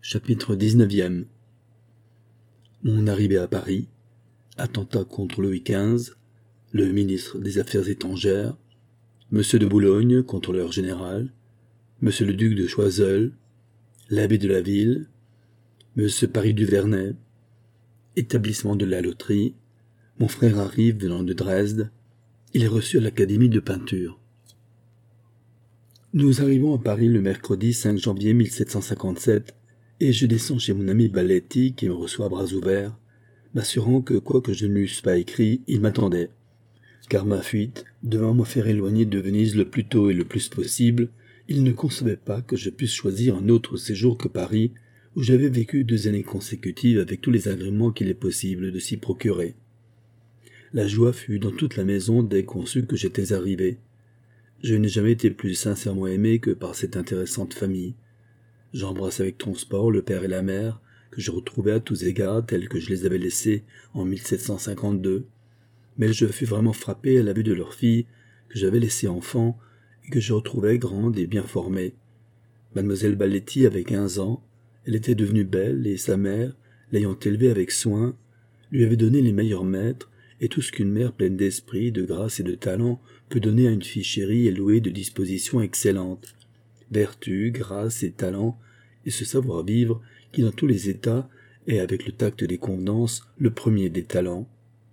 Chapitre 19e. Mon arrivée à Paris, attentat contre Louis XV, le ministre des Affaires étrangères, Monsieur de Boulogne, contrôleur général, Monsieur le duc de Choiseul, l'abbé de la ville, Monsieur Paris du Vernet, établissement de la loterie, mon frère arrive venant de Dresde, il est reçu à l'Académie de peinture. Nous arrivons à Paris le mercredi 5 janvier 1757, et je descends chez mon ami Baletti qui me reçoit à bras ouverts, m'assurant que quoique je ne l'eusse pas écrit, il m'attendait, car ma fuite devant me faire éloigner de Venise le plus tôt et le plus possible, il ne concevait pas que je puisse choisir un autre séjour que Paris, où j'avais vécu 2 années consécutives avec tous les agréments qu'il est possible de s'y procurer. La joie fut dans toute la maison dès qu'on sut que j'étais arrivé. Je n'ai jamais été plus sincèrement aimé que par cette intéressante famille. J'embrasse avec transport le père et la mère, que je retrouvais à tous égards tels que je les avais laissés en 1752. Mais je fus vraiment frappé à la vue de leur fille, que j'avais laissée enfant, et que je retrouvais grande et bien formée. Mademoiselle Baletti avait 15 ans, elle était devenue belle, et sa mère, l'ayant élevée avec soin, lui avait donné les meilleurs maîtres, et tout ce qu'une mère pleine d'esprit, de grâce et de talent peut donner à une fille chérie et douée de dispositions excellentes. Vertu, grâce et talent, et ce savoir-vivre qui dans tous les états est avec le tact des convenances le premier des talents.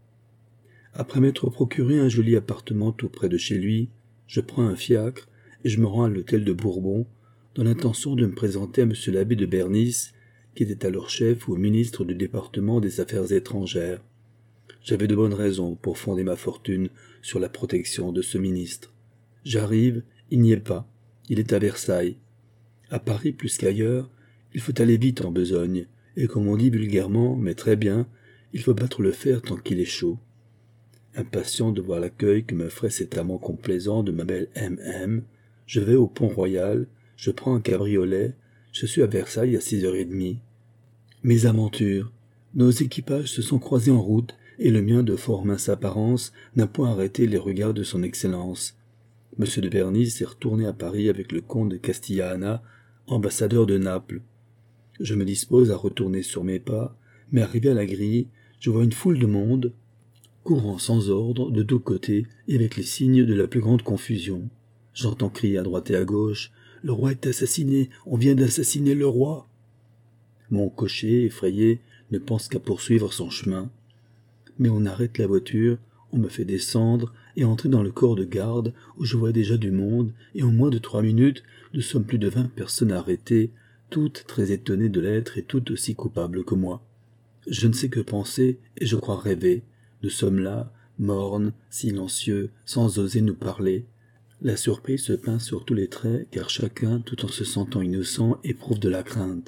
Après m'être procuré un joli appartement tout près de chez lui, je prends un fiacre et je me rends à l'hôtel de Bourbon dans l'intention de me présenter à monsieur l'abbé de Bernis, qui était alors chef ou ministre du département des Affaires étrangères. J'avais de bonnes raisons pour fonder ma fortune sur la protection de ce ministre. J'arrive, il n'y est pas. Il est à Versailles. À Paris plus qu'ailleurs, il faut aller vite en besogne, et comme on dit vulgairement, mais très bien, il faut battre le fer tant qu'il est chaud. Impatient de voir l'accueil que me ferait cet amant complaisant de ma belle M.M., je vais au Pont-Royal, je prends un cabriolet, je suis à Versailles à 6h30. Mes aventures. Nos équipages se sont croisés en route, et le mien de fort mince apparence n'a point arrêté les regards de son Excellence. Monsieur de Bernis est retourné à Paris avec le comte de Castillana, ambassadeur de Naples. Je me dispose à retourner sur mes pas, mais arrivé à la grille, je vois une foule de monde, courant sans ordre de tous côtés et avec les signes de la plus grande confusion. J'entends crier à droite et à gauche « Le roi est assassiné, on vient d'assassiner le roi !» Mon cocher, effrayé, ne pense qu'à poursuivre son chemin. Mais on arrête la voiture, on me fait descendre et entrer dans le corps de garde où je vois déjà du monde, et en moins de 3 minutes, nous sommes plus de 20 personnes arrêtées, toutes très étonnées de l'être et toutes aussi coupables que moi. Je ne sais que penser et je crois rêver. Nous sommes là, mornes, silencieux, sans oser nous parler. La surprise se peint sur tous les traits, car chacun, tout en se sentant innocent, éprouve de la crainte.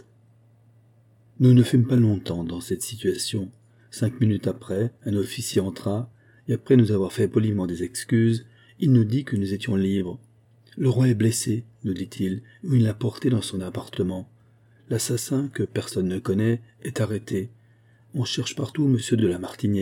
Nous ne fûmes pas longtemps dans cette situation. 5 minutes après, un officier entra, et après nous avoir fait poliment des excuses, il nous dit que nous étions libres. « Le roi est blessé, nous dit-il, et il l'a porté dans son appartement. L'assassin, que personne ne connaît, est arrêté. On cherche partout monsieur de la Martinière. »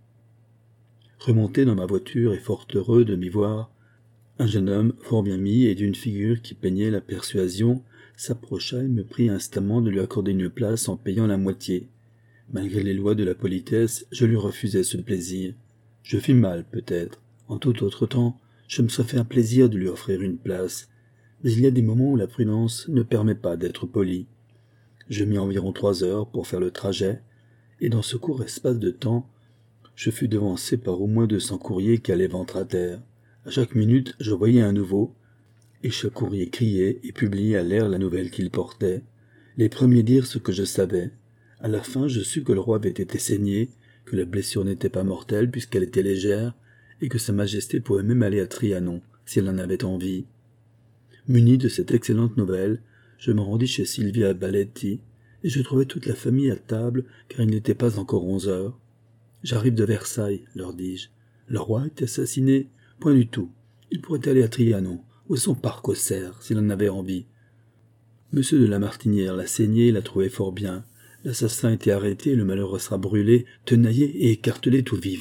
Remonté dans ma voiture et fort heureux de m'y voir, un jeune homme fort bien mis et d'une figure qui peignait la persuasion s'approcha et me prit instamment de lui accorder une place en payant la moitié. Malgré les lois de la politesse, je lui refusai ce plaisir. Je fis mal, peut-être. En tout autre temps, je me serais fait un plaisir de lui offrir une place. Mais il y a des moments où la prudence ne permet pas d'être poli. Je mis environ 3 heures pour faire le trajet, et dans ce court espace de temps, je fus devancé par au moins 200 courriers qui allaient ventre à terre. À chaque minute, je voyais un nouveau, et chaque courrier criait et publiait à l'air la nouvelle qu'il portait. Les premiers dirent ce que je savais. À la fin, je sus que le roi avait été saigné, que la blessure n'était pas mortelle puisqu'elle était légère, et que sa majesté pouvait même aller à Trianon, si elle en avait envie. Muni de cette excellente nouvelle, je me rendis chez Silvia Baletti, et je trouvai toute la famille à table, car il n'était pas encore 11 heures. « J'arrive de Versailles, leur dis-je. Le roi est assassiné? Point du tout. Il pourrait aller à Trianon, ou à son parc aux cerfs, s'il en avait envie. Monsieur de la Martinière l'a saigné et l'a trouvé fort bien. L'assassin a été arrêté, le malheureux sera brûlé, tenaillé et écartelé tout vif. »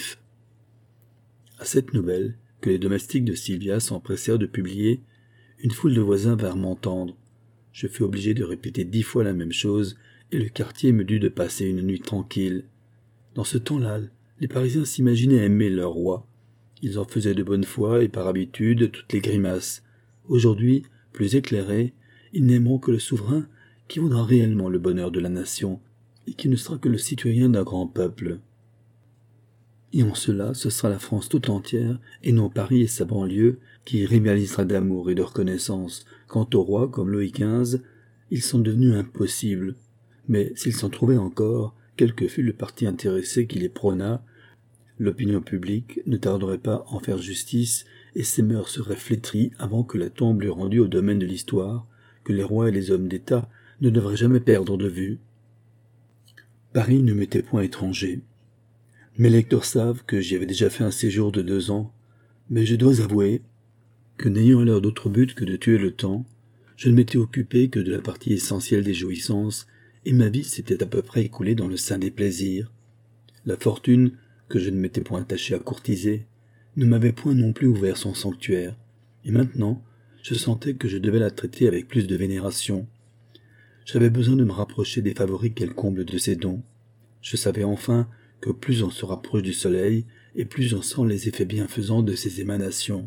À cette nouvelle, que les domestiques de Silvia s'empressèrent de publier, une foule de voisins vinrent m'entendre. Je fus obligé de répéter 10 fois la même chose, et le quartier me dut de passer une nuit tranquille. Dans ce temps-là, les Parisiens s'imaginaient aimer leur roi. Ils en faisaient de bonne foi et par habitude toutes les grimaces. Aujourd'hui, plus éclairés, ils n'aimeront que le souverain qui voudra réellement le bonheur de la nation et qui ne sera que le citoyen d'un grand peuple. Et en cela, ce sera la France tout entière, et non Paris et sa banlieue, qui rivalisera d'amour et de reconnaissance. Quant au roi, comme Louis XV, ils sont devenus impossibles. Mais s'ils s'en trouvaient encore, quel que fût le parti intéressé qui les prôna, l'opinion publique ne tarderait pas à en faire justice, et ses mœurs seraient flétries avant que la tombe l'eût rendu au domaine de l'histoire, que les rois et les hommes d'État ne devraient jamais perdre de vue. Paris ne m'était point étranger. Mes lecteurs savent que j'y avais déjà fait un séjour de 2 ans, mais je dois avouer que n'ayant alors d'autre but que de tuer le temps, je ne m'étais occupé que de la partie essentielle des jouissances, et ma vie s'était à peu près écoulée dans le sein des plaisirs. La fortune, que je ne m'étais point attaché à courtiser, ne m'avait point non plus ouvert son sanctuaire, et maintenant je sentais que je devais la traiter avec plus de vénération. J'avais besoin de me rapprocher des favoris qu'elle comble de ses dons. Je savais enfin que plus on se rapproche du soleil, et plus on sent les effets bienfaisants de ses émanations.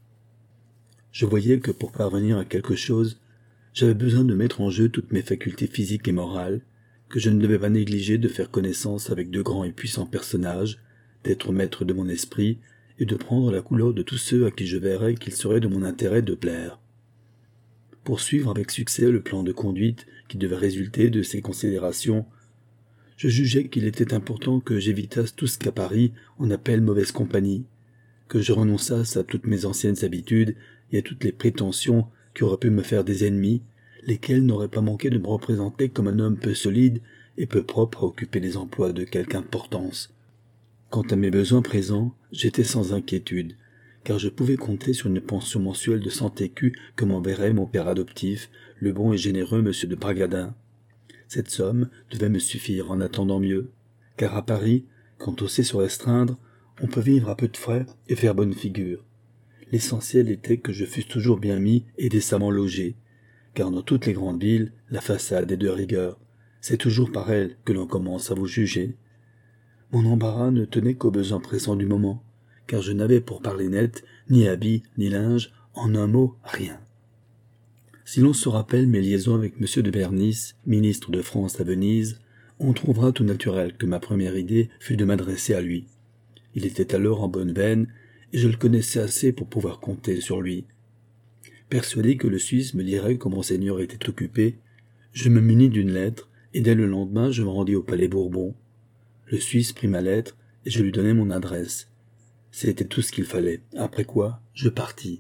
Je voyais que pour parvenir à quelque chose, j'avais besoin de mettre en jeu toutes mes facultés physiques et morales, que je ne devais pas négliger de faire connaissance avec de grands et puissants personnages, d'être maître de mon esprit, et de prendre la couleur de tous ceux à qui je verrais qu'il serait de mon intérêt de plaire. Pour suivre avec succès le plan de conduite qui devait résulter de ces considérations, je jugeais qu'il était important que j'évitasse tout ce qu'à Paris on appelle mauvaise compagnie, que je renonçasse à toutes mes anciennes habitudes et à toutes les prétentions qui auraient pu me faire des ennemis, lesquels n'auraient pas manqué de me représenter comme un homme peu solide et peu propre à occuper les emplois de quelque importance. Quant à mes besoins présents, j'étais sans inquiétude, car je pouvais compter sur une pension mensuelle de 100 écus que m'enverrait mon père adoptif, le bon et généreux monsieur de Bragadin. Cette somme devait me suffire en attendant mieux, car à Paris, quand on sait se restreindre, on peut vivre à peu de frais et faire bonne figure. L'essentiel était que je fusse toujours bien mis et décemment logé, car dans toutes les grandes villes, la façade est de rigueur. C'est toujours par elle que l'on commence à vous juger. Mon embarras ne tenait qu'aux besoins pressants du moment, car je n'avais pour parler net ni habits ni linge, en un mot, rien. Si l'on se rappelle mes liaisons avec M. de Bernis, ministre de France à Venise, on trouvera tout naturel que ma première idée fut de m'adresser à lui. Il était alors en bonne veine, et je le connaissais assez pour pouvoir compter sur lui. Persuadé que le Suisse me dirait que Monseigneur était occupé, je me munis d'une lettre, et dès le lendemain je me rendis au Palais Bourbon. Le Suisse prit ma lettre, et je lui donnai mon adresse. C'était tout ce qu'il fallait, après quoi je partis.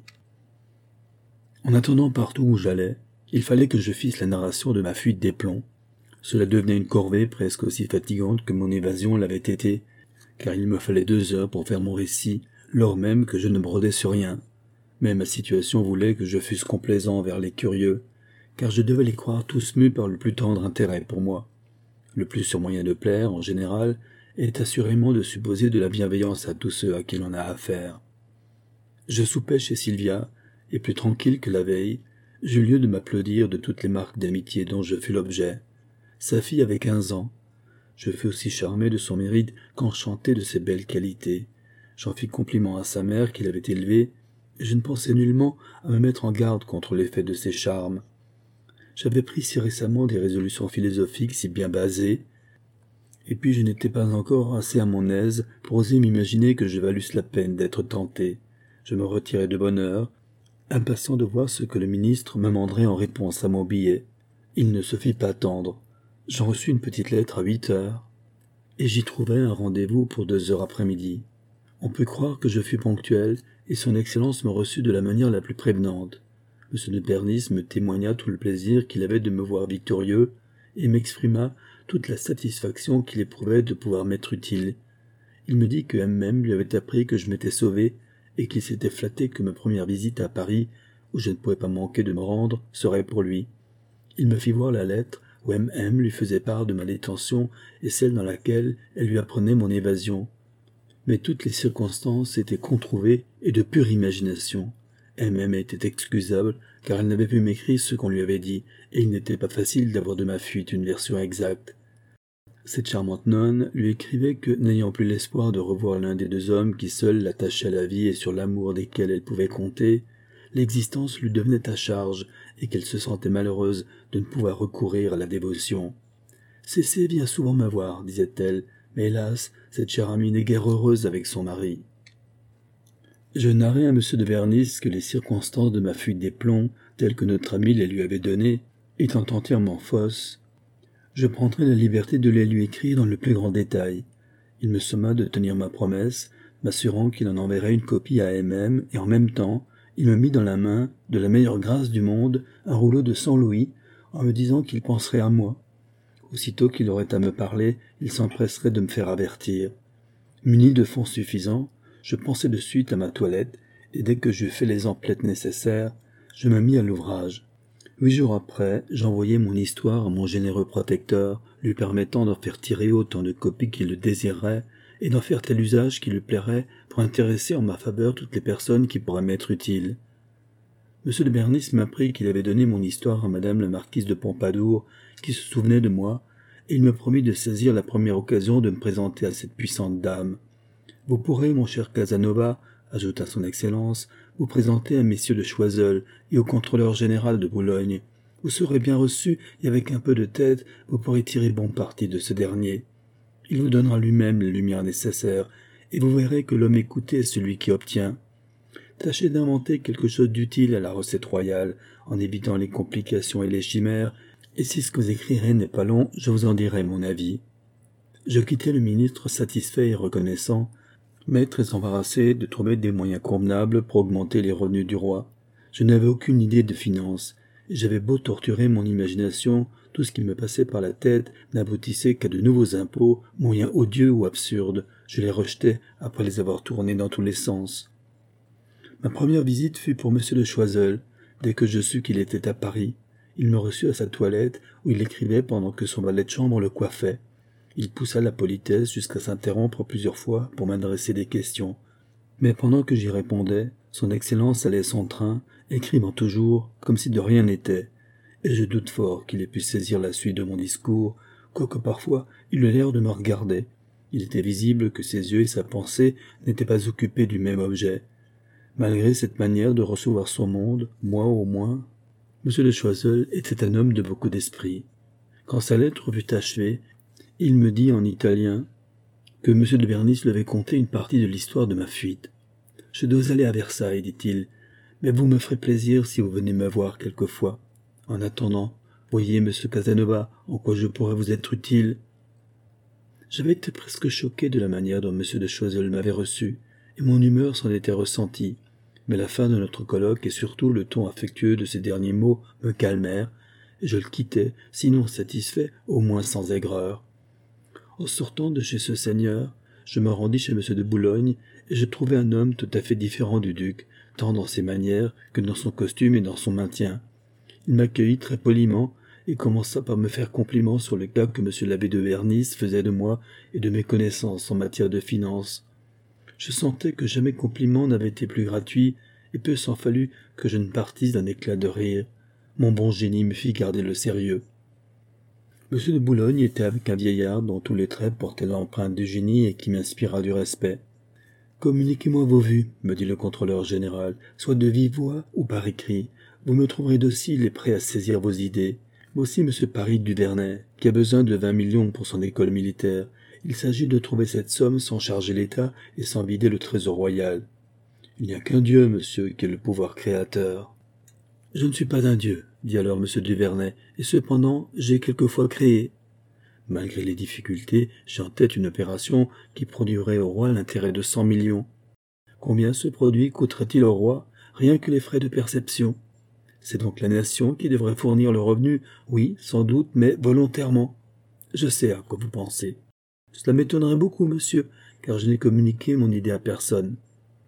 En attendant partout où j'allais, il fallait que je fisse la narration de ma fuite des plombs. Cela devenait une corvée presque aussi fatigante que mon évasion l'avait été, car il me fallait 2 heures pour faire mon récit, lors même que je ne brodais sur rien. Mais ma situation voulait que je fusse complaisant envers les curieux, car je devais les croire tous mus par le plus tendre intérêt pour moi. Le plus sûr moyen de plaire, en général, est assurément de supposer de la bienveillance à tous ceux à qui l'on a affaire. Je soupais chez Sylvia, et plus tranquille que la veille, j'eus lieu de m'applaudir de toutes les marques d'amitié dont je fus l'objet. Sa fille avait 15 ans. Je fus aussi charmé de son mérite qu'enchanté de ses belles qualités. J'en fis compliment à sa mère qui l'avait élevée, et je ne pensais nullement à me mettre en garde contre l'effet de ses charmes. J'avais pris si récemment des résolutions philosophiques si bien basées, et puis je n'étais pas encore assez à mon aise pour oser m'imaginer que je valusse la peine d'être tenté. Je me retirai de bonne heure, impatient de voir ce que le ministre me manderait en réponse à mon billet. Il ne se fit pas attendre. J'en reçus une petite lettre à 8 heures, et j'y trouvai un rendez-vous pour 2 heures après-midi. On peut croire que je fus ponctuel, et son Excellence me reçut de la manière la plus prévenante. M. de Bernis me témoigna tout le plaisir qu'il avait de me voir victorieux, et m'exprima toute la satisfaction qu'il éprouvait de pouvoir m'être utile. Il me dit que M.M. lui avait appris que je m'étais sauvé, et qu'il s'était flatté que ma première visite à Paris, où je ne pouvais pas manquer de me rendre, serait pour lui. Il me fit voir la lettre où M.M. lui faisait part de ma détention et celle dans laquelle elle lui apprenait mon évasion. Mais toutes les circonstances étaient controuvées et de pure imagination. MM était excusable, car elle n'avait pu m'écrire ce qu'on lui avait dit, et il n'était pas facile d'avoir de ma fuite une version exacte. Cette charmante nonne lui écrivait que, n'ayant plus l'espoir de revoir l'un des deux hommes qui seuls l'attachaient à la vie et sur l'amour desquels elle pouvait compter, l'existence lui devenait à charge, et qu'elle se sentait malheureuse de ne pouvoir recourir à la dévotion. « Cécé vient souvent me voir, disait-elle, mais hélas, cette chère amie n'est guère heureuse avec son mari. » Je narrai à M. de Vernis que les circonstances de ma fuite des plombs, telles que notre ami les lui avait données, étant entièrement fausses, je prendrai la liberté de les lui écrire dans le plus grand détail. Il me somma de tenir ma promesse, m'assurant qu'il en enverrait une copie à MM, et en même temps, il me mit dans la main, de la meilleure grâce du monde, un rouleau de 100 louis, en me disant qu'il penserait à moi. Aussitôt qu'il aurait à me parler, il s'empresserait de me faire avertir. Muni de fonds suffisants, je pensai de suite à ma toilette, et dès que j'eus fait les emplettes nécessaires, je me mis à l'ouvrage. 8 jours après, j'envoyai mon histoire à mon généreux protecteur, lui permettant d'en faire tirer autant de copies qu'il le désirerait, et d'en faire tel usage qui lui plairait pour intéresser en ma faveur toutes les personnes qui pourraient m'être utiles. M. de Bernis m'apprit qu'il avait donné mon histoire à madame la marquise de Pompadour, qui se souvenait de moi, et il me promit de saisir la première occasion de me présenter à cette puissante dame. « Vous pourrez, mon cher Casanova, ajouta son Excellence, vous présenter à messieurs de Choiseul et au contrôleur général de Boulogne. Vous serez bien reçu et avec un peu de tête, vous pourrez tirer bon parti de ce dernier. Il vous donnera lui-même les lumières nécessaires, et vous verrez que l'homme écouté est celui qui obtient. Tâchez d'inventer quelque chose d'utile à la recette royale, en évitant les complications et les chimères, et si ce que vous écrirez n'est pas long, je vous en dirai mon avis. » Je quittai le ministre satisfait et reconnaissant, mais très embarrassé de trouver des moyens convenables pour augmenter les revenus du roi. Je n'avais aucune idée de finance, et j'avais beau torturer mon imagination, tout ce qui me passait par la tête n'aboutissait qu'à de nouveaux impôts, moyens odieux ou absurdes. Je les rejetais après les avoir tournés dans tous les sens. Ma première visite fut pour M. de Choiseul. Dès que je sus qu'il était à Paris, il me reçut à sa toilette, où il écrivait pendant que son valet de chambre le coiffait. Il poussa la politesse jusqu'à s'interrompre plusieurs fois pour m'adresser des questions. Mais pendant que j'y répondais, son Excellence allait son train, écrivant toujours, comme si de rien n'était, et je doute fort qu'il ait pu saisir la suite de mon discours, quoique parfois il eut l'air de me regarder. Il était visible que ses yeux et sa pensée n'étaient pas occupés du même objet. Malgré cette manière de recevoir son monde, moi au moins, M. de Choiseul était un homme de beaucoup d'esprit. Quand sa lettre fut achevée, il me dit en italien que M. de Bernis lui avait conté une partie de l'histoire de ma fuite. « Je dois aller à Versailles, dit-il, mais vous me ferez plaisir si vous venez me voir quelquefois. En attendant, voyez, M. Casanova, en quoi je pourrais vous être utile. » J'avais été presque choqué de la manière dont M. de Choiseul m'avait reçu, et mon humeur s'en était ressentie, mais la fin de notre colloque et surtout le ton affectueux de ses derniers mots me calmèrent, et je le quittai, sinon satisfait, au moins sans aigreur. En sortant de chez ce seigneur, je me rendis chez M. de Boulogne, et je trouvai un homme tout à fait différent du duc, tant dans ses manières que dans son costume et dans son maintien. Il m'accueillit très poliment, et commença par me faire compliment sur le cas que M. l'abbé de Vernis faisait de moi et de mes connaissances en matière de finances. Je sentais que jamais compliment n'avait été plus gratuit, et peu s'en fallut que je ne partisse d'un éclat de rire. Mon bon génie me fit garder le sérieux. M. de Boulogne était avec un vieillard dont tous les traits portaient l'empreinte du génie et qui m'inspira du respect. « Communiquez-moi vos vues, me dit le contrôleur général, soit de vive voix ou par écrit. Vous me trouverez docile et prêt à saisir vos idées. Voici M. Paris Duvernay, qui a besoin de 20 millions pour son école militaire. Il s'agit de trouver cette somme sans charger l'État et sans vider le trésor royal. Il n'y a qu'un Dieu, monsieur, qui est le pouvoir créateur. » « Je ne suis pas un dieu, dit alors M. Duvernay, et cependant j'ai quelquefois créé. Malgré les difficultés, j'ai en tête une opération qui produirait au roi l'intérêt de 100 millions. Combien ce produit coûterait-il au roi, rien que les frais de perception? C'est donc la nation qui devrait fournir le revenu, oui, sans doute, mais volontairement. Je sais à quoi vous pensez. Cela m'étonnerait beaucoup, monsieur, car je n'ai communiqué mon idée à personne.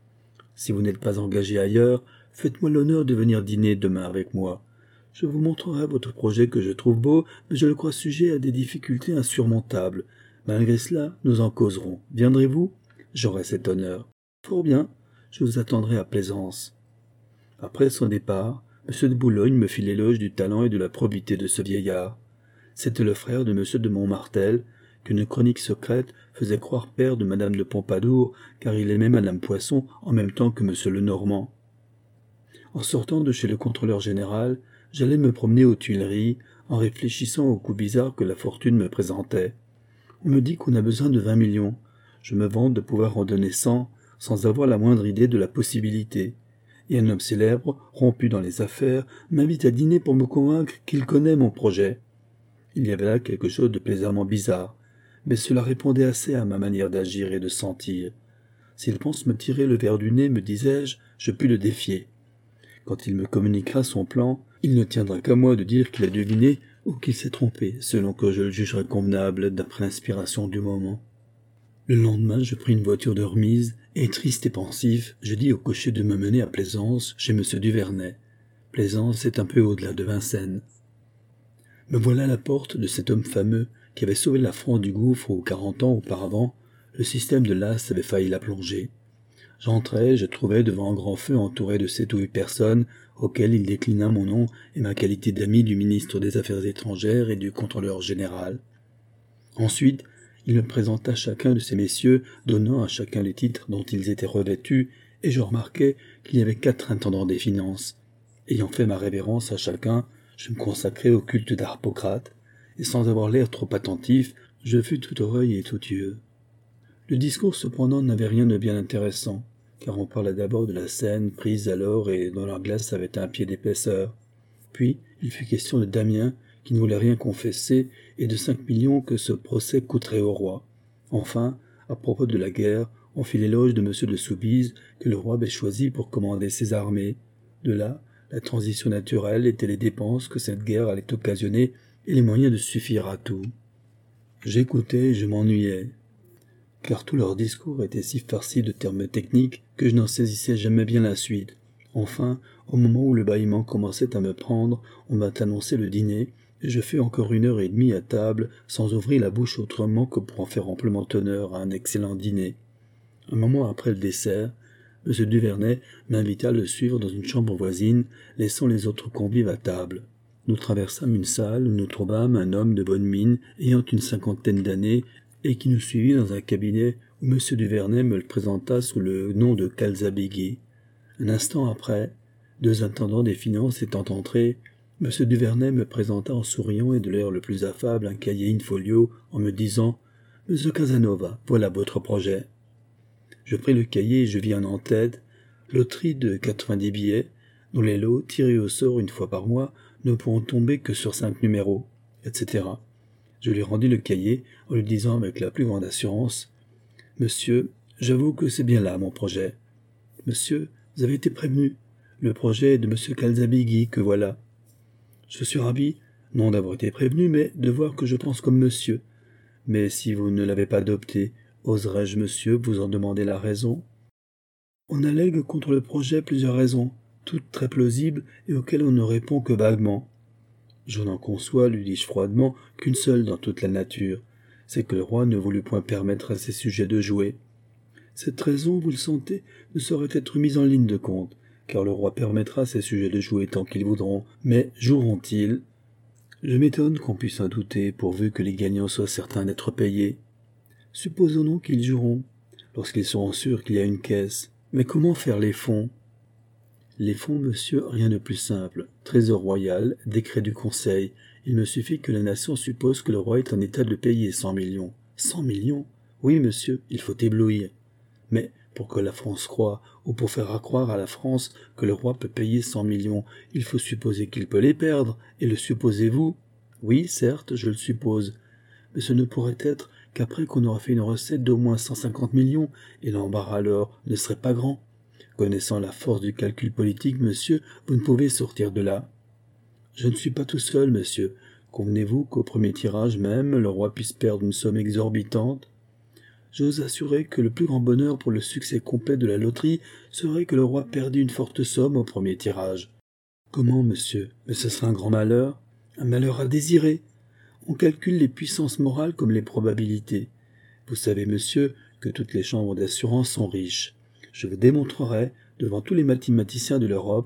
Si vous n'êtes pas engagé ailleurs, faites-moi l'honneur de venir dîner demain avec moi. Je vous montrerai votre projet que je trouve beau, mais je le crois sujet à des difficultés insurmontables. Malgré cela, nous en causerons. Viendrez-vous? J'aurai cet honneur. Fort bien, je vous attendrai à Plaisance. Après son départ, M. de Boulogne me fit l'éloge du talent et de la probité de ce vieillard. C'était le frère de M. de Montmartel, qu'une chronique secrète faisait croire père de Madame de Pompadour, car il aimait Madame Poisson en même temps que M. Lenormand. En sortant de chez le contrôleur général, j'allais me promener aux Tuileries, en réfléchissant aux coups bizarres que la fortune me présentait. On me dit qu'on a besoin de 20 millions. Je me vante de pouvoir en donner 100, sans avoir la moindre idée de la possibilité. Et un homme célèbre, rompu dans les affaires, m'invite à dîner pour me convaincre qu'il connaît mon projet. Il y avait là quelque chose de plaisamment bizarre, mais cela répondait assez à ma manière d'agir et de sentir. S'il pense me tirer le verre du nez, me disais-je, je puis le défier. Quand il me communiquera son plan, il ne tiendra qu'à moi de dire qu'il a deviné ou qu'il s'est trompé, selon que je le jugerai convenable d'après l'inspiration du moment. Le lendemain, je pris une voiture de remise, et triste et pensif, je dis au cocher de me mener à Plaisance, chez M. Duvernay. Plaisance est un peu au-delà de Vincennes. Me voilà à la porte de cet homme fameux qui avait sauvé la France du gouffre où 40 ans auparavant, le système de l'As avait failli la plonger. J'entrai, je trouvai devant un grand feu entouré de 7 ou 8 personnes, auxquelles il déclina mon nom et ma qualité d'ami du ministre des Affaires étrangères et du contrôleur général. Ensuite, il me présenta chacun de ces messieurs, donnant à chacun les titres dont ils étaient revêtus, et je remarquai qu'il y avait 4 intendants des finances. Ayant fait ma révérence à chacun, je me consacrai au culte d'Harpocrate, et sans avoir l'air trop attentif, je fus tout oreille et tout yeux. Le discours cependant n'avait rien de bien intéressant, car on parla d'abord de la scène prise alors et dont la glace avait un pied d'épaisseur. Puis il fut question de Damien, qui ne voulait rien confesser, et de 5 millions que ce procès coûterait au roi. Enfin, à propos de la guerre, on fit l'éloge de M. de Soubise, que le roi avait choisi pour commander ses armées. De là, la transition naturelle était les dépenses que cette guerre allait occasionner et les moyens de suffire à tout. J'écoutais et je m'ennuyais, car tout leur discours était si farci de termes techniques que je n'en saisissais jamais bien la suite. Enfin, au moment où le bâillement commençait à me prendre, on m'a annoncé le dîner, et je fus encore 1h30 à table, sans ouvrir la bouche autrement que pour en faire amplement honneur à un excellent dîner. Un moment après le dessert, M. Duvernay m'invita à le suivre dans une chambre voisine, laissant les autres convives à table. Nous traversâmes une salle où nous trouvâmes un homme de bonne mine, ayant une 50aine d'années, et qui nous suivit dans un cabinet où M. Duvernay me le présenta sous le nom de Calzabigi. Un instant après, 2 intendants des finances étant entrés, M. Duvernay me présenta en souriant et de l'air le plus affable un cahier in-folio en me disant « Monsieur Casanova, voilà votre projet. » Je pris le cahier et je vis en en-tête loterie de 90 billets, dont les lots, tirés au sort une fois par mois, ne pourront tomber que sur 5 numéros, etc. Je lui rendis le cahier en lui disant avec la plus grande assurance « Monsieur, j'avoue que c'est bien là mon projet. Monsieur, vous avez été prévenu. Le projet est de M. Calzabigi que voilà. Je suis ravi, non d'avoir été prévenu, mais de voir que je pense comme monsieur. Mais si vous ne l'avez pas adopté, oserais-je, monsieur, vous en demander la raison? On allègue contre le projet plusieurs raisons, toutes très plausibles et auxquelles on ne répond que vaguement. Je n'en conçois, lui dis-je froidement, qu'une seule dans toute la nature, c'est que le roi ne voulut point permettre à ses sujets de jouer. Cette raison, vous le sentez, ne saurait être mise en ligne de compte, car le roi permettra à ses sujets de jouer tant qu'ils voudront, mais joueront-ils? Je m'étonne qu'on puisse en douter, pourvu que les gagnants soient certains d'être payés. Supposons donc qu'ils joueront, lorsqu'ils seront sûrs qu'il y a une caisse. Mais comment faire les fonds? Les fonds, monsieur, rien de plus simple. Trésor royal, décret du Conseil. Il me suffit que la nation suppose que le roi est en état de payer 100 millions. 100 millions? Oui, monsieur, il faut éblouir. Mais pour que la France croie, ou pour faire accroire à la France que le roi peut payer 100 millions, il faut supposer qu'il peut les perdre, et le supposez-vous? Oui, certes, je le suppose. Mais ce ne pourrait être qu'après qu'on aura fait une recette d'au moins 150 millions, et l'embarras alors ne serait pas grand. Connaissant la force du calcul politique, monsieur, vous ne pouvez sortir de là. Je ne suis pas tout seul, monsieur. Convenez-vous qu'au premier tirage même, le roi puisse perdre une somme exorbitante? J'ose assurer que le plus grand bonheur pour le succès complet de la loterie serait que le roi perdît une forte somme au premier tirage. Comment, monsieur? Mais ce serait un grand malheur. Un malheur à désirer. On calcule les puissances morales comme les probabilités. Vous savez, monsieur, que toutes les chambres d'assurance sont riches. Je vous démontrerai, devant tous les mathématiciens de l'Europe,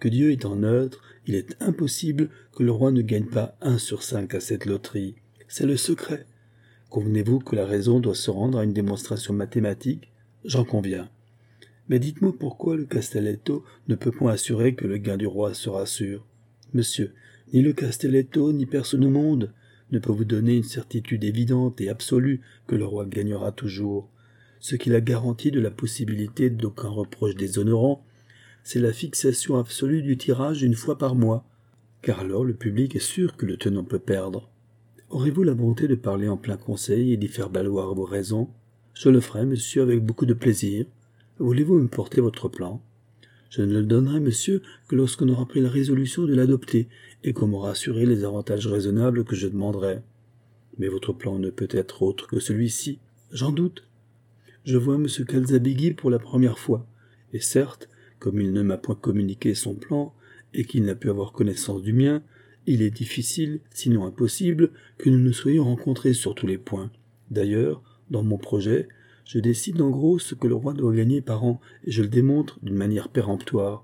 Que Dieu étant neutre, il est impossible que le roi ne gagne pas 1 sur 5 à cette loterie. C'est le secret. Convenez-vous que la raison doit se rendre à une démonstration mathématique? J'en conviens. Mais dites-moi pourquoi le Castelletto ne peut point assurer que le gain du roi sera sûr. Monsieur, ni le Castelletto, ni personne au monde ne peut vous donner une certitude évidente et absolue que le roi gagnera toujours. Ce qui la garantit de la possibilité d'aucun reproche déshonorant, c'est la fixation absolue du tirage une fois par mois, car alors le public est sûr que le tenant peut perdre. Aurez-vous la bonté de parler en plein conseil et d'y faire valoir vos raisons? Je le ferai, monsieur, avec beaucoup de plaisir. Voulez-vous me porter votre plan? Je ne le donnerai, monsieur, que lorsqu'on aura pris la résolution de l'adopter et qu'on m'aura assuré les avantages raisonnables que je demanderai. Mais votre plan ne peut être autre que celui-ci. J'en doute. Je vois M. Calzabigi pour la première fois, et certes, comme il ne m'a point communiqué son plan, et qu'il n'a pu avoir connaissance du mien, il est difficile, sinon impossible, que nous nous soyons rencontrés sur tous les points. D'ailleurs, dans mon projet, je décide en gros ce que le roi doit gagner par an, et je le démontre d'une manière péremptoire.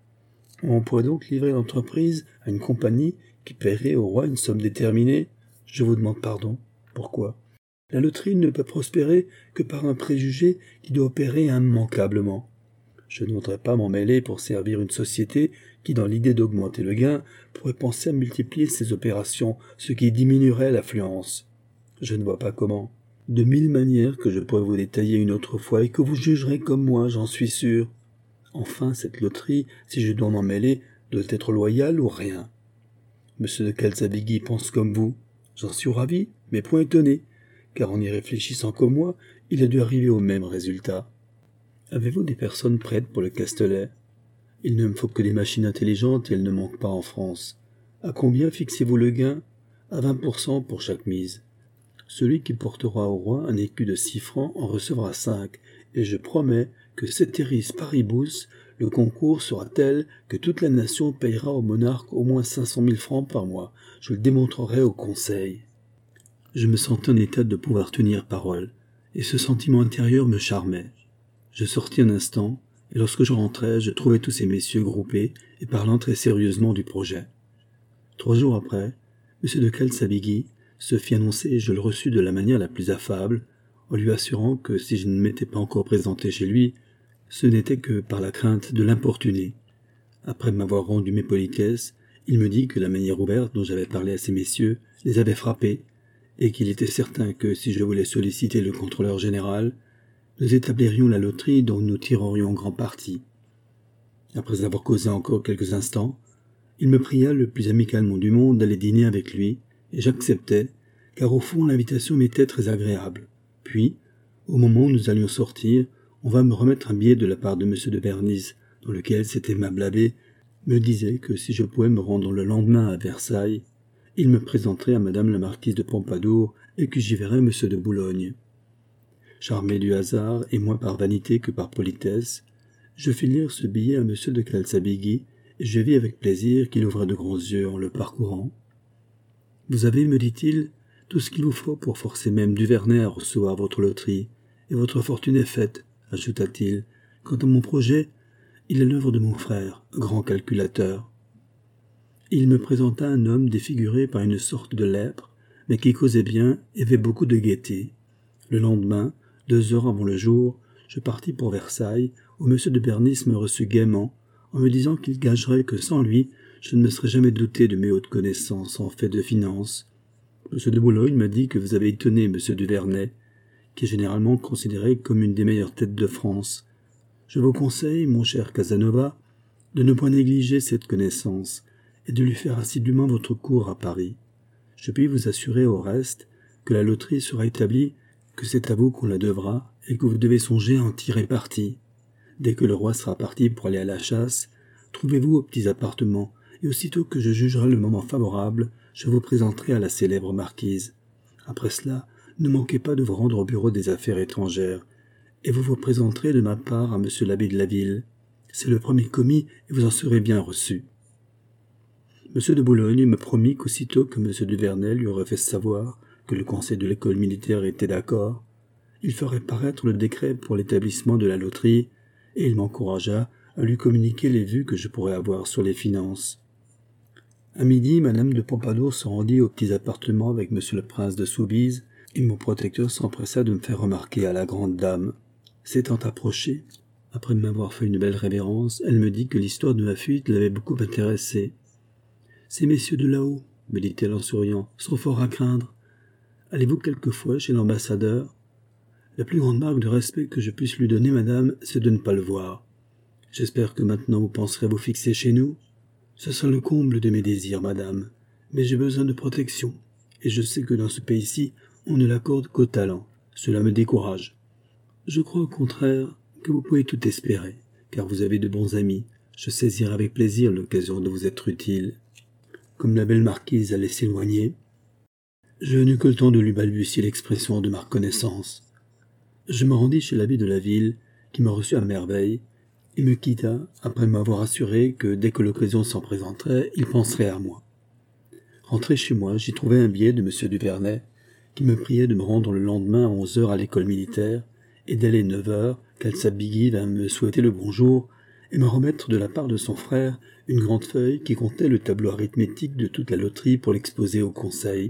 On pourrait donc livrer l'entreprise à une compagnie qui paierait au roi une somme déterminée. Je vous demande pardon. Pourquoi? La loterie ne peut prospérer que par un préjugé qui doit opérer immanquablement. Je ne voudrais pas m'en mêler pour servir une société qui, dans l'idée d'augmenter le gain, pourrait penser à multiplier ses opérations, ce qui diminuerait l'affluence. Je ne vois pas comment. De 1000 manières que je pourrais vous détailler une autre fois et que vous jugerez comme moi, j'en suis sûr. Enfin, cette loterie, si je dois m'en mêler, doit être loyale ou rien. Monsieur de Calzabigi pense comme vous. J'en suis ravi, mais point étonné, car en y réfléchissant comme moi, il a dû arriver au même résultat. Avez-vous des personnes prêtes pour le Castellet? Il ne me faut que des machines intelligentes et elles ne manquent pas en France. À combien fixez-vous le gain? À 20% pour chaque mise. Celui qui portera au roi un écu de 6 francs en recevra 5, et je promets que ceteris paribus, le concours sera tel que toute la nation payera au monarque au moins 500 000 francs par mois. Je le démontrerai au conseil. Je me sentais en état de pouvoir tenir parole, et ce sentiment intérieur me charmait. Je sortis un instant, et lorsque je rentrai, je trouvai tous ces messieurs groupés et parlant très sérieusement du projet. 3 jours après, M. de Calzabigi se fit annoncer et je le reçus de la manière la plus affable, en lui assurant que si je ne m'étais pas encore présenté chez lui, ce n'était que par la crainte de l'importuner. Après m'avoir rendu mes politesses, il me dit que la manière ouverte dont j'avais parlé à ces messieurs les avait frappés, et qu'il était certain que si je voulais solliciter le contrôleur général, nous établirions la loterie dont nous tirerions grand parti. Après avoir causé encore quelques instants, il me pria le plus amicalement du monde d'aller dîner avec lui, et j'acceptai, car au fond l'invitation m'était très agréable. Puis, au moment où nous allions sortir, on vint me remettre un billet de la part de M. de Bernis, dans lequel cet aimable abbé me disait que si je pouvais me rendre le lendemain à Versailles, il me présenterait à Madame la marquise de Pompadour et que j'y verrais M. de Boulogne. Charmé du hasard, et moins par vanité que par politesse, je fis lire ce billet à M. de Calzabigi, et je vis avec plaisir qu'il ouvrait de grands yeux en le parcourant. « Vous avez, me dit-il, tout ce qu'il vous faut pour forcer même Duvernay à recevoir votre loterie, et votre fortune est faite, ajouta-t-il. Quant à mon projet, il est l'œuvre de mon frère, grand calculateur. » Il me présenta un homme défiguré par une sorte de lèpre, mais qui causait bien et avait beaucoup de gaieté. Le lendemain, 2 heures avant le jour, je partis pour Versailles, où M. de Bernis me reçut gaiement, en me disant qu'il gagerait que sans lui, je ne me serais jamais douté de mes hautes connaissances en fait de finance. M. de Boulogne m'a dit que vous avez étonné M. Duvernay, qui est généralement considéré comme une des meilleures têtes de France. Je vous conseille, mon cher Casanova, de ne point négliger cette connaissance, et de lui faire assidûment votre cour à Paris. Je puis vous assurer au reste que la loterie sera établie, que c'est à vous qu'on la devra, et que vous devez songer à en tirer parti. Dès que le roi sera parti pour aller à la chasse, trouvez-vous aux petits appartements, et aussitôt que je jugerai le moment favorable, je vous présenterai à la célèbre marquise. Après cela, ne manquez pas de vous rendre au bureau des affaires étrangères, et vous vous présenterez de ma part à monsieur l'abbé de la ville. C'est le premier commis, et vous en serez bien reçu. M. de Boulogne me promit qu'aussitôt que M. Duvernay lui aurait fait savoir que le conseil de l'école militaire était d'accord, il ferait paraître le décret pour l'établissement de la loterie, et il m'encouragea à lui communiquer les vues que je pourrais avoir sur les finances. À midi, madame de Pompadour se rendit aux petits appartements avec monsieur le prince de Soubise, et mon protecteur s'empressa de me faire remarquer à la grande dame. S'étant approchée, après m'avoir fait une belle révérence, elle me dit que l'histoire de ma fuite l'avait beaucoup intéressée. « Ces messieurs de là-haut, me dit-elle en souriant, sont fort à craindre. Allez-vous quelquefois chez l'ambassadeur ? La plus grande marque de respect que je puisse lui donner, madame, c'est de ne pas le voir. J'espère que maintenant vous penserez vous fixer chez nous. Ce sera le comble de mes désirs, madame, mais j'ai besoin de protection, et je sais que dans ce pays-ci, on ne l'accorde qu'au talent. Cela me décourage. Je crois au contraire que vous pouvez tout espérer, car vous avez de bons amis. Je saisirai avec plaisir l'occasion de vous être utile. » Comme la belle marquise allait s'éloigner, je n'eus que le temps de lui balbutier l'expression de ma reconnaissance. Je me rendis chez l'abbé de la ville, qui me reçut à merveille, et me quitta après m'avoir assuré que dès que l'occasion s'en présenterait, il penserait à moi. Rentré chez moi, j'y trouvai un billet de M. Duvernay, qui me priait de me rendre le lendemain à 11 heures à l'école militaire, et dès les 9 heures, qu'Alsabigui vint me souhaiter le bonjour, et me remettre de la part de son frère une grande feuille qui contenait le tableau arithmétique de toute la loterie pour l'exposer au conseil.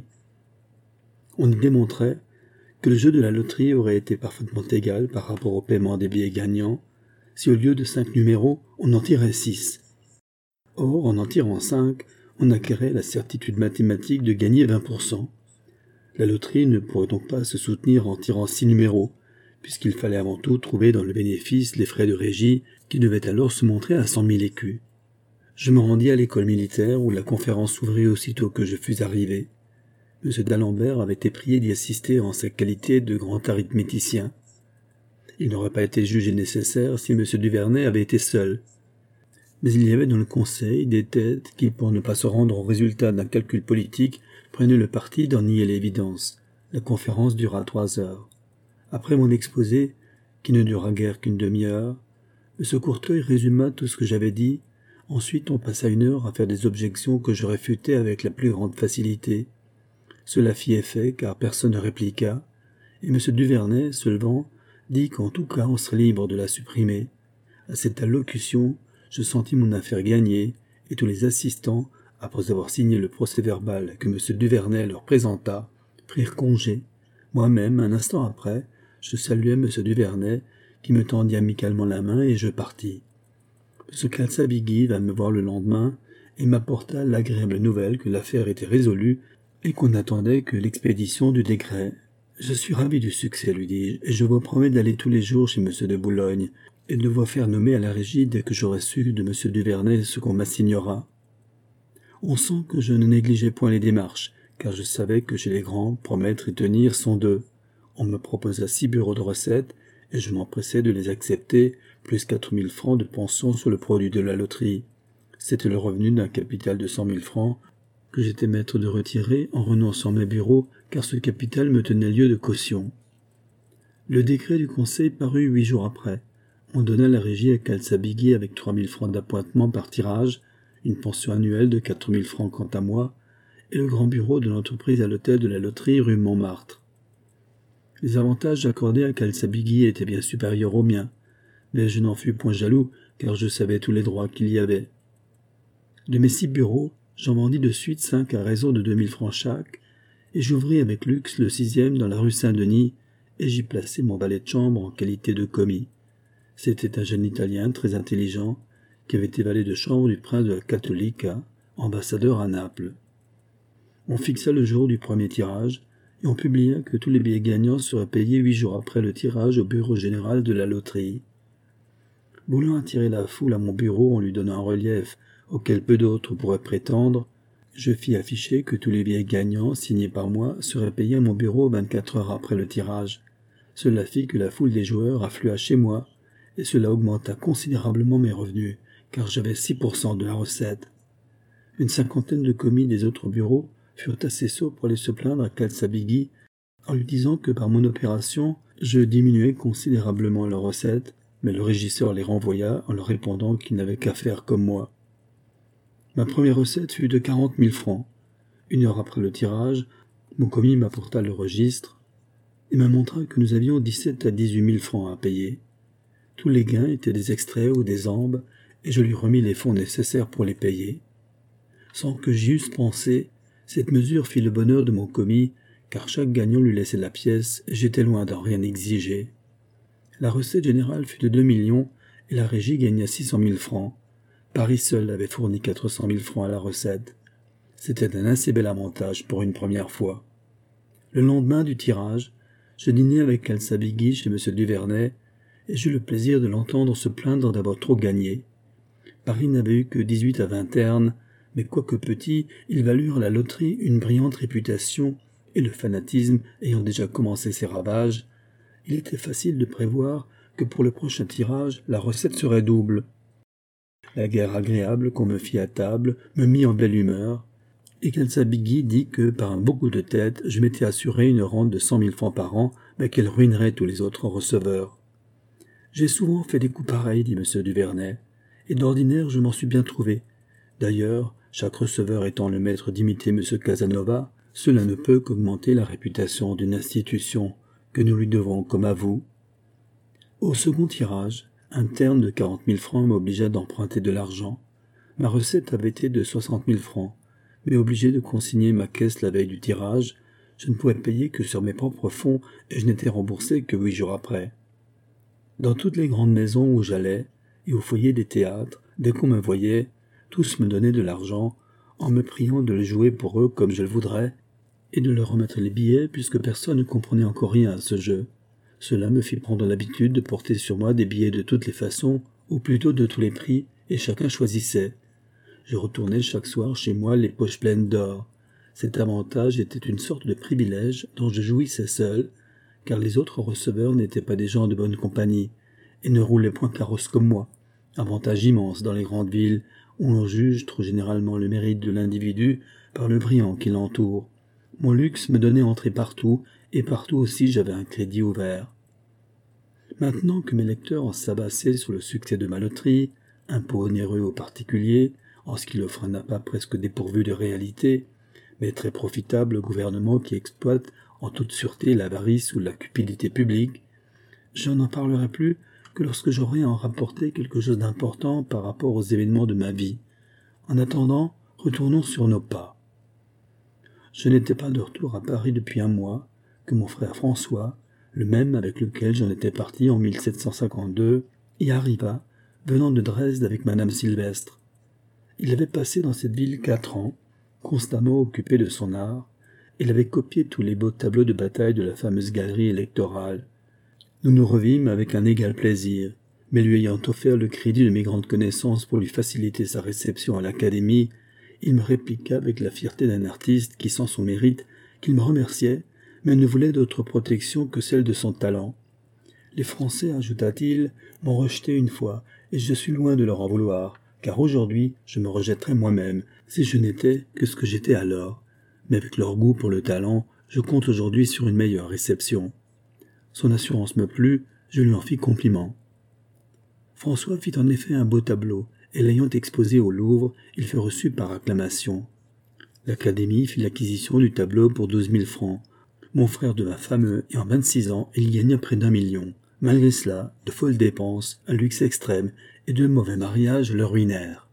On y démontrait que le jeu de la loterie aurait été parfaitement égal par rapport au paiement des billets gagnants, si au lieu de 5 numéros, on en tirait 6. Or, en tirant 5, on acquérait la certitude mathématique de gagner 20%. La loterie ne pourrait donc pas se soutenir en tirant 6 numéros, puisqu'il fallait avant tout trouver dans le bénéfice les frais de régie qui devaient alors se montrer à 100 000 écus. Je me rendis à l'école militaire où la conférence s'ouvrit aussitôt que je fus arrivé. M. d'Alembert avait été prié d'y assister en sa qualité de grand arithméticien. Il n'aurait pas été jugé nécessaire si M. Duvernay avait été seul. Mais il y avait dans le conseil des têtes qui, pour ne pas se rendre au résultat d'un calcul politique, prenaient le parti d'en nier l'évidence. La conférence dura 3 heures. Après mon exposé, qui ne dura guère qu'une demi-heure, M. Courteuil résuma tout ce que j'avais dit. Ensuite, on passa 1 heure à faire des objections que je réfutai avec la plus grande facilité. Cela fit effet, car personne ne répliqua, et M. Duvernay, se levant, dit qu'en tout cas on serait libre de la supprimer. À cette allocution, je sentis mon affaire gagnée, et tous les assistants, après avoir signé le procès-verbal que M. Duvernay leur présenta, prirent congé. Moi-même, un instant après, je saluai M. Duvernay, qui me tendit amicalement la main, et je partis. M. Calsabigui vint me voir le lendemain, et m'apporta l'agréable nouvelle que l'affaire était résolue, et qu'on n'attendait que l'expédition du décret. « Je suis ravi du succès, lui dis-je, et je vous promets d'aller tous les jours chez M. de Boulogne, et de vous faire nommer à la régie dès que j'aurai su de M. Duvernay ce qu'on m'assignera. » On sent que je ne négligeais point les démarches, car je savais que chez les grands, promettre et tenir sont deux. On me proposa 6 bureaux de recettes, et je m'empressai de les accepter, plus 4 000 francs de pension sur le produit de la loterie. C'était le revenu d'un capital de 100 000 francs, que j'étais maître de retirer en renonçant mes bureaux, car ce capital me tenait lieu de caution. Le décret du conseil parut 8 jours après. On donna la régie à Calsabigui avec 3 000 francs d'appointement par tirage, une pension annuelle de 4 000 francs quant à moi, et le grand bureau de l'entreprise à l'hôtel de la loterie rue Montmartre. Les avantages accordés à Calsabigui étaient bien supérieurs aux miens, mais je n'en fus point jaloux, car je savais tous les droits qu'il y avait. De mes 6 bureaux, j'en vendis de suite 5 à raison de 2 000 francs chaque, et j'ouvris avec luxe le 6e dans la rue Saint-Denis, et j'y plaçai mon valet de chambre en qualité de commis. C'était un jeune Italien très intelligent, qui avait été valet de chambre du prince de la Cattolica, ambassadeur à Naples. On fixa le jour du premier tirage, et on publia que tous les billets gagnants seraient payés 8 jours après le tirage au bureau général de la loterie. Voulant attirer la foule à mon bureau en lui donnant un relief auquel peu d'autres pourraient prétendre, je fis afficher que tous les billets gagnants signés par moi seraient payés à mon bureau 24 heures après le tirage. Cela fit que la foule des joueurs afflua chez moi, et cela augmenta considérablement mes revenus, car j'avais 6% de la recette. Une 50aine de commis des autres bureaux furent assez sots pour aller se plaindre à Calsabigui, en lui disant que par mon opération, je diminuais considérablement leurs recettes, mais le régisseur les renvoya en leur répondant qu'il n'avait qu'à faire comme moi. Ma première recette fut de 40 000 francs. 1 heure après le tirage, mon commis m'apporta le registre et me montra que nous avions 17 à 18 000 francs à payer. Tous les gains étaient des extraits ou des ambes, et je lui remis les fonds nécessaires pour les payer. Sans que j'y eusse pensé, cette mesure fit le bonheur de mon commis, car chaque gagnant lui laissait la pièce, et j'étais loin d'en rien exiger. La recette générale fut de 2 millions, et la régie gagna 600 000 francs. Paris seul avait fourni 400 000 francs à la recette. C'était un assez bel avantage pour une première fois. Le lendemain du tirage, je dînai avec Elsa Biggy chez M. Duvernay, et j'eus le plaisir de l'entendre se plaindre d'avoir trop gagné. Paris n'avait eu que 18 à 20 ternes, mais quoique petits, ils valurent à la loterie une brillante réputation, et le fanatisme ayant déjà commencé ses ravages, il était facile de prévoir que pour le prochain tirage, la recette serait double. La guerre agréable qu'on me fit à table me mit en belle humeur, et qu'Elsa Biggy dit que, par un beau coup de tête, je m'étais assuré une rente de 100 000 francs par an, mais qu'elle ruinerait tous les autres receveurs. J'ai souvent fait des coups pareils, dit M. Duvernay, et d'ordinaire je m'en suis bien trouvé. D'ailleurs, chaque receveur étant le maître d'imiter M. Casanova, cela ne peut qu'augmenter la réputation d'une institution que nous lui devons comme à vous. Au second tirage, un terne de 40 000 francs m'obligea d'emprunter de l'argent. Ma recette avait été de 60 000 francs, mais obligé de consigner ma caisse la veille du tirage, je ne pouvais payer que sur mes propres fonds et je n'étais remboursé que 8 jours après. Dans toutes les grandes maisons où j'allais, et au foyer des théâtres, dès qu'on me voyait, tous me donnaient de l'argent, en me priant de le jouer pour eux comme je le voudrais, et de leur remettre les billets puisque personne ne comprenait encore rien à ce jeu. Cela me fit prendre l'habitude de porter sur moi des billets de toutes les façons, ou plutôt de tous les prix, et chacun choisissait. Je retournais chaque soir chez moi les poches pleines d'or. Cet avantage était une sorte de privilège dont je jouissais seul, car les autres receveurs n'étaient pas des gens de bonne compagnie, et ne roulaient point carrosse comme moi. Avantage immense dans les grandes villes, où l'on juge trop généralement le mérite de l'individu par le brillant qui l'entoure. Mon luxe me donnait entrée partout, et partout aussi j'avais un crédit ouvert. Maintenant que mes lecteurs ont s'abassé sur le succès de ma loterie, impôt onéreux aux particuliers, en ce qu'il offre un appât presque dépourvu de réalité, mais très profitable au gouvernement qui exploite en toute sûreté l'avarice ou la cupidité publique, je n'en parlerai plus que lorsque j'aurai à en rapporter quelque chose d'important par rapport aux événements de ma vie. En attendant, retournons sur nos pas. Je n'étais pas de retour à Paris depuis un mois, que mon frère François, le même avec lequel j'en étais parti en 1752, y arriva, venant de Dresde avec Madame Sylvestre. Il avait passé dans cette ville 4 ans, constamment occupé de son art. Il avait copié tous les beaux tableaux de bataille de la fameuse galerie électorale. Nous nous revîmes avec un égal plaisir, mais lui ayant offert le crédit de mes grandes connaissances pour lui faciliter sa réception à l'Académie, il me répliqua avec la fierté d'un artiste qui sent son mérite qu'il me remerciait, mais ne voulait d'autre protection que celle de son talent. Les Français, ajouta-t-il, m'ont rejeté une fois, et je suis loin de leur en vouloir, car aujourd'hui je me rejetterais moi-même, si je n'étais que ce que j'étais alors. Mais avec leur goût pour le talent, je compte aujourd'hui sur une meilleure réception. Son assurance me plut, je lui en fis compliment. François fit en effet un beau tableau, et l'ayant exposé au Louvre, il fut reçu par acclamation. L'Académie fit l'acquisition du tableau pour 12 000 francs. Mon frère devint fameux, et en 26 ans, il gagna près d'1 million. Malgré cela, de folles dépenses, un luxe extrême et de mauvais mariages le ruinèrent.